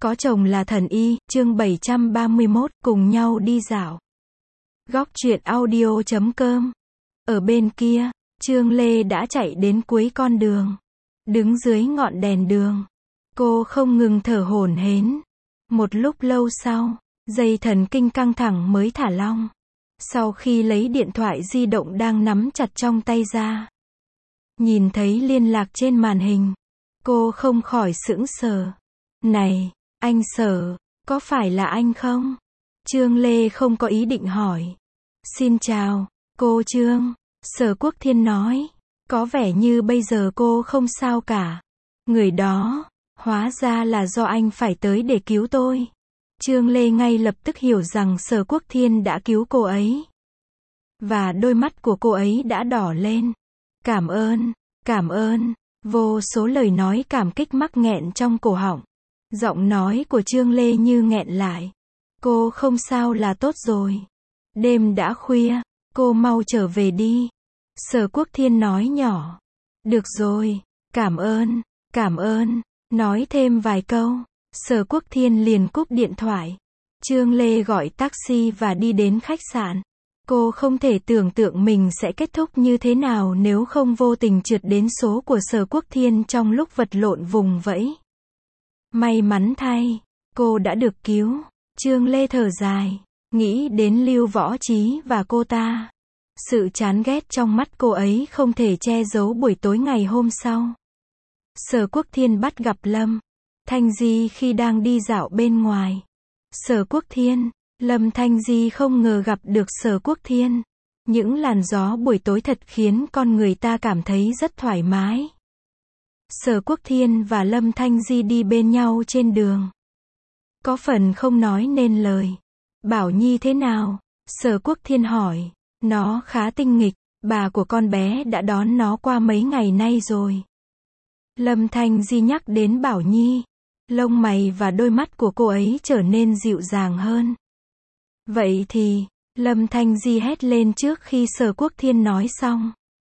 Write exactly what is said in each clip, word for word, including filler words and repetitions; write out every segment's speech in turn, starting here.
Có chồng là thần y, chương bảy trăm ba mươi mốt, cùng nhau đi dạo. Góc truyện audio chấm com. Ở bên kia, Trương Lê đã chạy đến cuối con đường. Đứng dưới ngọn đèn đường. Cô không ngừng thở hổn hển. Một lúc lâu sau, dây thần kinh căng thẳng mới thả lỏng. Sau khi lấy điện thoại di động đang nắm chặt trong tay ra. Nhìn thấy liên lạc trên màn hình. Cô không khỏi sững sờ. Này, anh Sở, có phải là anh không? Trương Lê không có ý định hỏi. Xin chào, cô Trương. Sở Quốc Thiên nói. Có vẻ như bây giờ cô không sao cả. Người đó, hóa ra là do anh phải tới để cứu tôi. Trương Lê ngay lập tức hiểu rằng Sở Quốc Thiên đã cứu cô ấy. Và đôi mắt của cô ấy đã đỏ lên. Cảm ơn, cảm ơn. Vô số lời nói cảm kích mắc nghẹn trong cổ họng. Giọng nói của Trương Lê như nghẹn lại. Cô không sao là tốt rồi. Đêm đã khuya, cô mau trở về đi. Sở Quốc Thiên nói nhỏ. Được rồi, cảm ơn, cảm ơn. Nói thêm vài câu. Sở Quốc Thiên liền cúp điện thoại. Trương Lê gọi taxi và đi đến khách sạn. Cô không thể tưởng tượng mình sẽ kết thúc như thế nào nếu không vô tình trượt đến số của Sở Quốc Thiên trong lúc vật lộn vùng vẫy. May mắn thay, cô đã được cứu. Trương Lê thở dài, nghĩ đến Lưu Võ Trí và cô ta. Sự chán ghét trong mắt cô ấy không thể che giấu buổi tối ngày hôm sau. Sở Quốc Thiên bắt gặp Lâm Thanh Di khi đang đi dạo bên ngoài. Sở Quốc Thiên, Lâm Thanh Di không ngờ gặp được Sở Quốc Thiên. Những làn gió buổi tối thật khiến con người ta cảm thấy rất thoải mái. Sở Quốc Thiên và Lâm Thanh Di đi bên nhau trên đường. Có phần không nói nên lời. Bảo Nhi thế nào? Sở Quốc Thiên hỏi. Nó khá tinh nghịch, bà của con bé đã đón nó qua mấy ngày nay rồi. Lâm Thanh Di nhắc đến Bảo Nhi. Lông mày và đôi mắt của cô ấy trở nên dịu dàng hơn. Vậy thì, Lâm Thanh Di hét lên trước khi Sở Quốc Thiên nói xong.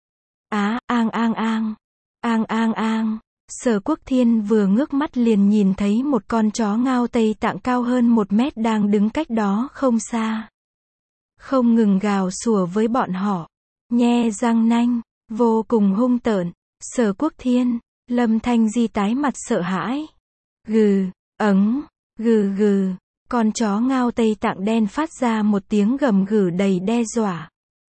Á, ang ang ang. Ang ang ang. Sở Quốc Thiên vừa ngước mắt liền nhìn thấy một con chó Ngao Tây Tạng cao hơn một mét đang đứng cách đó không xa. Không ngừng gào sủa với bọn họ. Nhe răng nanh, vô cùng hung tợn. Sở Quốc Thiên, Lâm Thanh Di tái mặt sợ hãi. Gừ, ấng, gừ gừ. Con chó Ngao Tây Tạng đen phát ra một tiếng gầm gừ đầy đe dọa.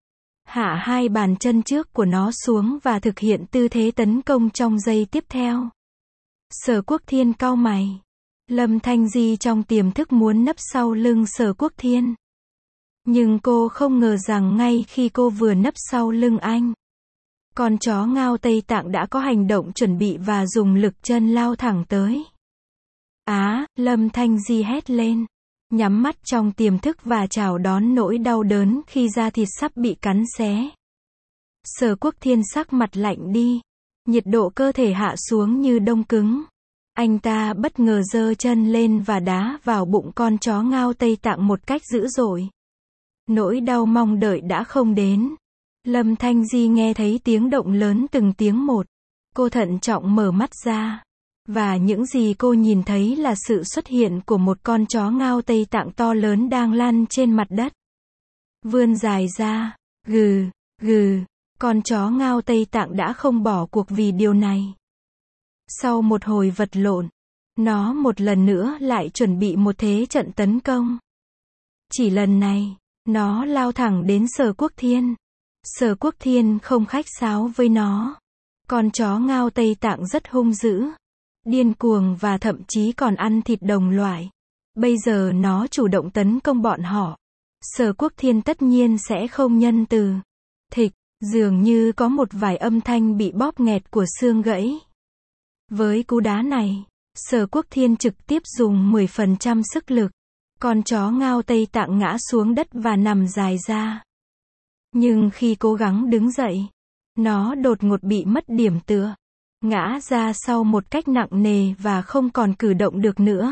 Hạ hai bàn chân trước của nó xuống và thực hiện tư thế tấn công trong giây tiếp theo. Sở Quốc Thiên cau mày. Lâm Thanh Di trong tiềm thức muốn nấp sau lưng Sở Quốc Thiên. Nhưng cô không ngờ rằng ngay khi cô vừa nấp sau lưng anh, con chó Ngao Tây Tạng đã có hành động chuẩn bị và dùng lực chân lao thẳng tới. Á, Lâm Thanh Di hét lên. Nhắm mắt trong tiềm thức và chào đón nỗi đau đớn khi da thịt sắp bị cắn xé. Sở Quốc Thiên sắc mặt lạnh đi. Nhiệt độ cơ thể hạ xuống như đông cứng. Anh ta bất ngờ giơ chân lên và đá vào bụng con chó Ngao Tây Tạng một cách dữ dội. Nỗi đau mong đợi đã không đến. Lâm Thanh Di nghe thấy tiếng động lớn từng tiếng một. Cô thận trọng mở mắt ra. Và những gì cô nhìn thấy là sự xuất hiện của một con chó Ngao Tây Tạng to lớn đang lăn trên mặt đất. Vươn dài ra, gừ, gừ, con chó Ngao Tây Tạng đã không bỏ cuộc vì điều này. Sau một hồi vật lộn, nó một lần nữa lại chuẩn bị một thế trận tấn công. Chỉ lần này, nó lao thẳng đến Sở Quốc Thiên. Sở Quốc Thiên không khách sáo với nó. Con chó Ngao Tây Tạng rất hung dữ, điên cuồng và thậm chí còn ăn thịt đồng loại. Bây giờ nó chủ động tấn công bọn họ. Sở Quốc Thiên tất nhiên sẽ không nhân từ. Thịch, dường như có một vài âm thanh bị bóp nghẹt của xương gãy. Với cú đá này, Sở Quốc Thiên trực tiếp dùng mười phần trăm sức lực. Con chó Ngao Tây Tạng ngã xuống đất và nằm dài ra. Nhưng khi cố gắng đứng dậy, nó đột ngột bị mất điểm tựa. Ngã ra sau một cách nặng nề và không còn cử động được nữa.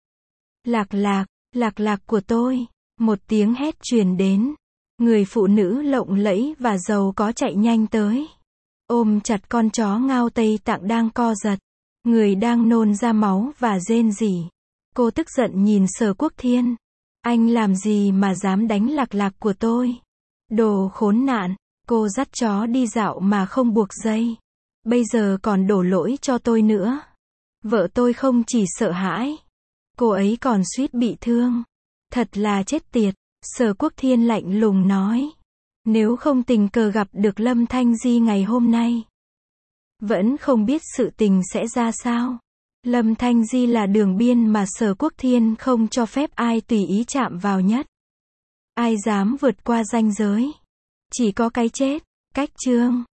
Lạc lạc, lạc lạc của tôi. Một tiếng hét truyền đến. Người phụ nữ lộng lẫy và giàu có chạy nhanh tới. Ôm chặt con chó Ngao Tây Tạng đang co giật. Người đang nôn ra máu và rên rỉ. Cô tức giận nhìn Sở Quốc Thiên. Anh làm gì mà dám đánh lạc lạc của tôi? Đồ khốn nạn, cô dắt chó đi dạo mà không buộc dây. Bây giờ còn đổ lỗi cho tôi nữa. Vợ tôi không chỉ sợ hãi, cô ấy còn suýt bị thương. Thật là chết tiệt. Sở Quốc Thiên lạnh lùng nói. Nếu không tình cờ gặp được Lâm Thanh Di ngày hôm nay, vẫn không biết sự tình sẽ ra sao. Lâm Thanh Di là đường biên mà Sở Quốc Thiên không cho phép ai tùy ý chạm vào nhất. Ai dám vượt qua ranh giới, chỉ có cái chết. Cách chương